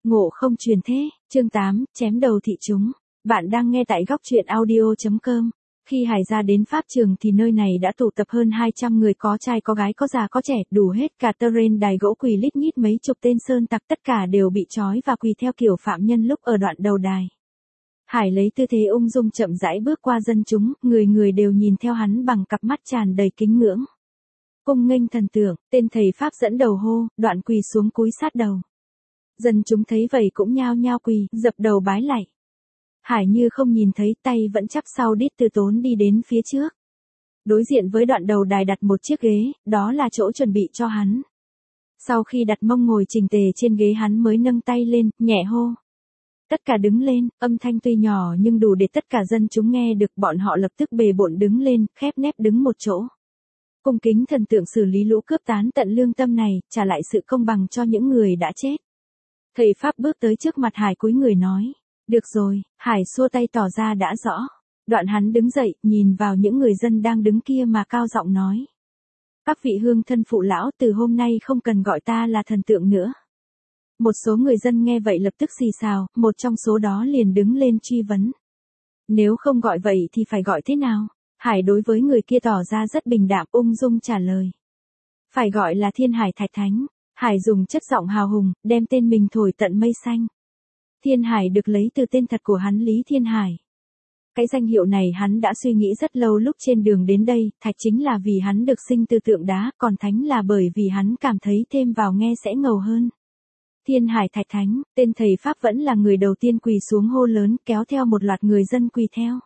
Ngộ không truyền thế, chương 8, chém đầu thị chúng. Bạn đang nghe tại góc truyện audio.com. Khi Hải ra đến pháp trường thì nơi này đã tụ tập hơn 200 người, có trai có gái có già có trẻ, đủ hết cả terrain đài gỗ quỳ lít nhít mấy chục tên sơn tặc, tất cả đều bị trói và quỳ theo kiểu phạm nhân lúc ở đoạn đầu đài. Hải lấy tư thế ung dung chậm rãi bước qua dân chúng, người người đều nhìn theo hắn bằng cặp mắt tràn đầy kính ngưỡng. Cung nghênh thần tượng, tên thầy pháp dẫn đầu hô, đoạn quỳ xuống cúi sát đầu. Dân chúng thấy vậy cũng nhao nhao quỳ, dập đầu bái lạy. Hải như không nhìn thấy, tay vẫn chắp sau đít từ tốn đi đến phía trước. Đối diện với đoạn đầu đài đặt một chiếc ghế, đó là chỗ chuẩn bị cho hắn. Sau khi đặt mông ngồi chỉnh tề trên ghế, hắn mới nâng tay lên, nhẹ hô. Tất cả đứng lên, âm thanh tuy nhỏ nhưng đủ để tất cả dân chúng nghe được, bọn họ lập tức bề bộn đứng lên, khép nép đứng một chỗ. Cung kính thần tượng xử lý lũ cướp tán tận lương tâm này, trả lại sự công bằng cho những người đã chết. Thầy Pháp bước tới trước mặt Hải cúi người nói. Được rồi, Hải xua tay tỏ ra đã rõ. Đoạn hắn đứng dậy, nhìn vào những người dân đang đứng kia mà cao giọng nói. Các vị hương thân phụ lão, từ hôm nay không cần gọi ta là thần tượng nữa. Một số người dân nghe vậy lập tức xì xào, một trong số đó liền đứng lên truy vấn. Nếu không gọi vậy thì phải gọi thế nào? Hải đối với người kia tỏ ra rất bình đạm, ung dung trả lời. Phải gọi là Thiên Hải Thạch Thánh. Hải dùng chất giọng hào hùng, đem tên mình thổi tận mây xanh. Thiên Hải được lấy từ tên thật của hắn Lý Thiên Hải. Cái danh hiệu này hắn đã suy nghĩ rất lâu lúc trên đường đến đây, thạch chính là vì hắn được sinh từ tượng đá, còn thánh là bởi vì hắn cảm thấy thêm vào nghe sẽ ngầu hơn. Thiên Hải Thạch Thánh, tên thầy Pháp vẫn là người đầu tiên quỳ xuống hô lớn, kéo theo một loạt người dân quỳ theo.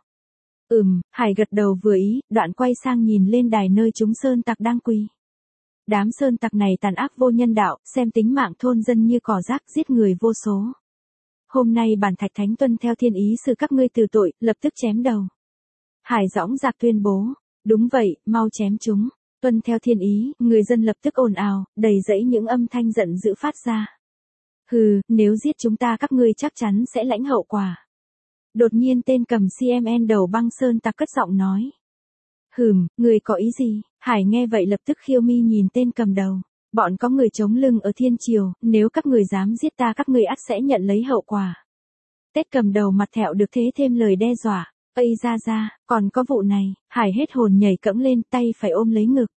Hải gật đầu vừa ý, đoạn quay sang nhìn lên đài nơi chúng sơn tặc đang quỳ. Đám sơn tặc này tàn ác vô nhân đạo, xem tính mạng thôn dân như cỏ rác, giết người vô số. Hôm nay bản Thạch Thánh tuân theo thiên ý xử các ngươi từ tội, lập tức chém đầu. Hải dõng dạc tuyên bố. Đúng vậy, mau chém chúng. Tuân theo thiên ý, người dân lập tức ồn ào, đầy dẫy những âm thanh giận dữ phát ra. Hừ, nếu giết chúng ta các ngươi chắc chắn sẽ lãnh hậu quả. Đột nhiên tên cầm CMN đầu băng sơn tặc cất giọng nói. Người có ý gì? Hải nghe vậy lập tức khiêu mi nhìn tên cầm đầu. Bọn có người chống lưng ở thiên triều, nếu các người dám giết ta các người ắt sẽ nhận lấy hậu quả. Tên cầm đầu mặt thẹo được thế thêm lời đe dọa. Ây ra, còn có vụ này. Hải hết hồn nhảy cẫng lên, tay phải ôm lấy ngực.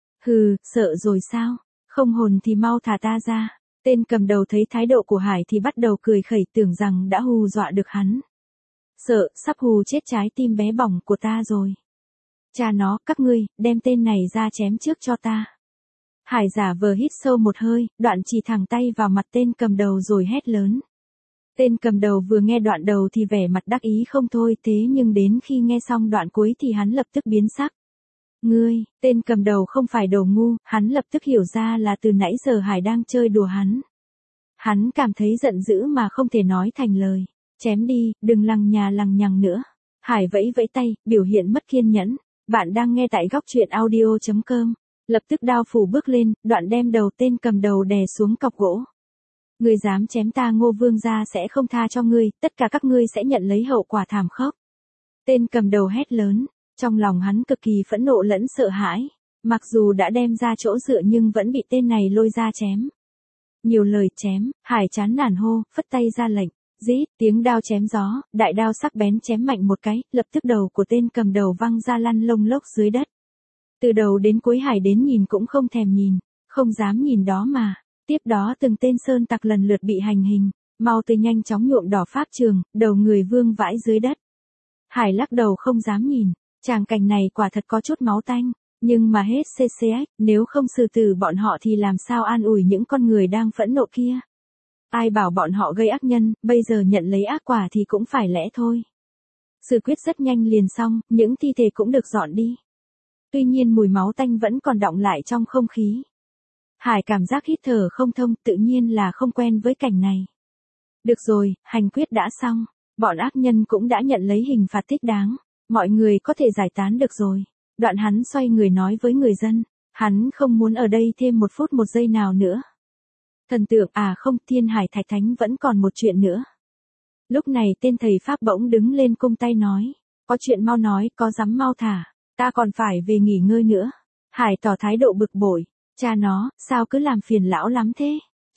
Sợ rồi sao? Không hồn thì mau thả ta ra. Tên cầm đầu thấy thái độ của Hải thì bắt đầu cười khẩy, tưởng rằng đã hù dọa được hắn. Sợ, sắp hù chết trái tim bé bỏng của ta rồi. Cha nó, các ngươi, đem tên này ra chém trước cho ta. Hải giả vờ hít sâu một hơi, đoạn chỉ thẳng tay vào mặt tên cầm đầu rồi hét lớn. Tên cầm đầu vừa nghe đoạn đầu thì vẻ mặt đắc ý không thôi, thế nhưng đến khi nghe xong đoạn cuối thì hắn lập tức biến sắc. Tên cầm đầu không phải đồ ngu, hắn lập tức hiểu ra là từ nãy giờ Hải đang chơi đùa hắn. Hắn cảm thấy giận dữ mà không thể nói thành lời. Chém đi, đừng lằng nhà lằng nhằng nữa. Hải vẫy vẫy tay, biểu hiện mất kiên nhẫn. Bạn đang nghe tại góc truyện audio.com. Lập tức đao phủ bước lên, đoạn đem đầu tên cầm đầu đè xuống cọc gỗ. Ngươi dám chém ta, Ngô Vương gia sẽ không tha cho ngươi, tất cả các ngươi sẽ nhận lấy hậu quả thảm khốc. Tên cầm đầu hét lớn, trong lòng hắn cực kỳ phẫn nộ lẫn sợ hãi. Mặc dù đã đem ra chỗ dựa nhưng vẫn bị tên này lôi ra chém. Nhiều lời chém, Hải chán nản hô, phất tay ra lệnh. Rít, tiếng đao chém gió, đại đao sắc bén chém mạnh một cái, lập tức đầu của tên cầm đầu văng ra lăn lông lốc dưới đất. Từ đầu đến cuối Hải đến nhìn cũng không thèm nhìn, không dám nhìn đó mà. Tiếp đó từng tên sơn tặc lần lượt bị hành hình, mau tươi nhanh chóng nhuộm đỏ pháp trường, đầu người vương vãi dưới đất. Hải lắc đầu không dám nhìn, tràng cảnh này quả thật có chút máu tanh, nhưng mà hết CCX, nếu không xử tử bọn họ thì làm sao an ủi những con người đang phẫn nộ kia. Ai bảo bọn họ gây ác nhân, bây giờ nhận lấy ác quả thì cũng phải lẽ thôi. Xử quyết rất nhanh liền xong, những thi thể cũng được dọn đi. Tuy nhiên mùi máu tanh vẫn còn đọng lại trong không khí. Hải cảm giác hít thở không thông, tự nhiên là không quen với cảnh này. Được rồi, hành quyết đã xong, bọn ác nhân cũng đã nhận lấy hình phạt thích đáng, mọi người có thể giải tán được rồi. Đoạn hắn xoay người nói với người dân, hắn không muốn ở đây thêm một phút một giây nào nữa. Thần tượng không, Thiên Hải Thạch Thánh vẫn còn một chuyện nữa. Lúc này tên thầy Pháp bỗng đứng lên cung tay nói, có chuyện mau nói, có dám mau thả, ta còn phải về nghỉ ngơi nữa. Hải tỏ thái độ bực bội, cha nó, sao cứ làm phiền lão lắm thế,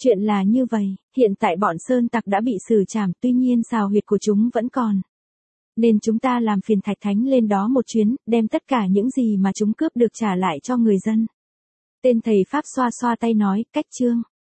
Chuyện là như vậy, hiện tại bọn sơn tặc đã bị xử trảm, tuy nhiên xào huyệt của chúng vẫn còn. Nên chúng ta làm phiền Thạch Thánh lên đó một chuyến, đem tất cả những gì mà chúng cướp được trả lại cho người dân. Tên thầy Pháp xoa xoa tay nói, cách chương.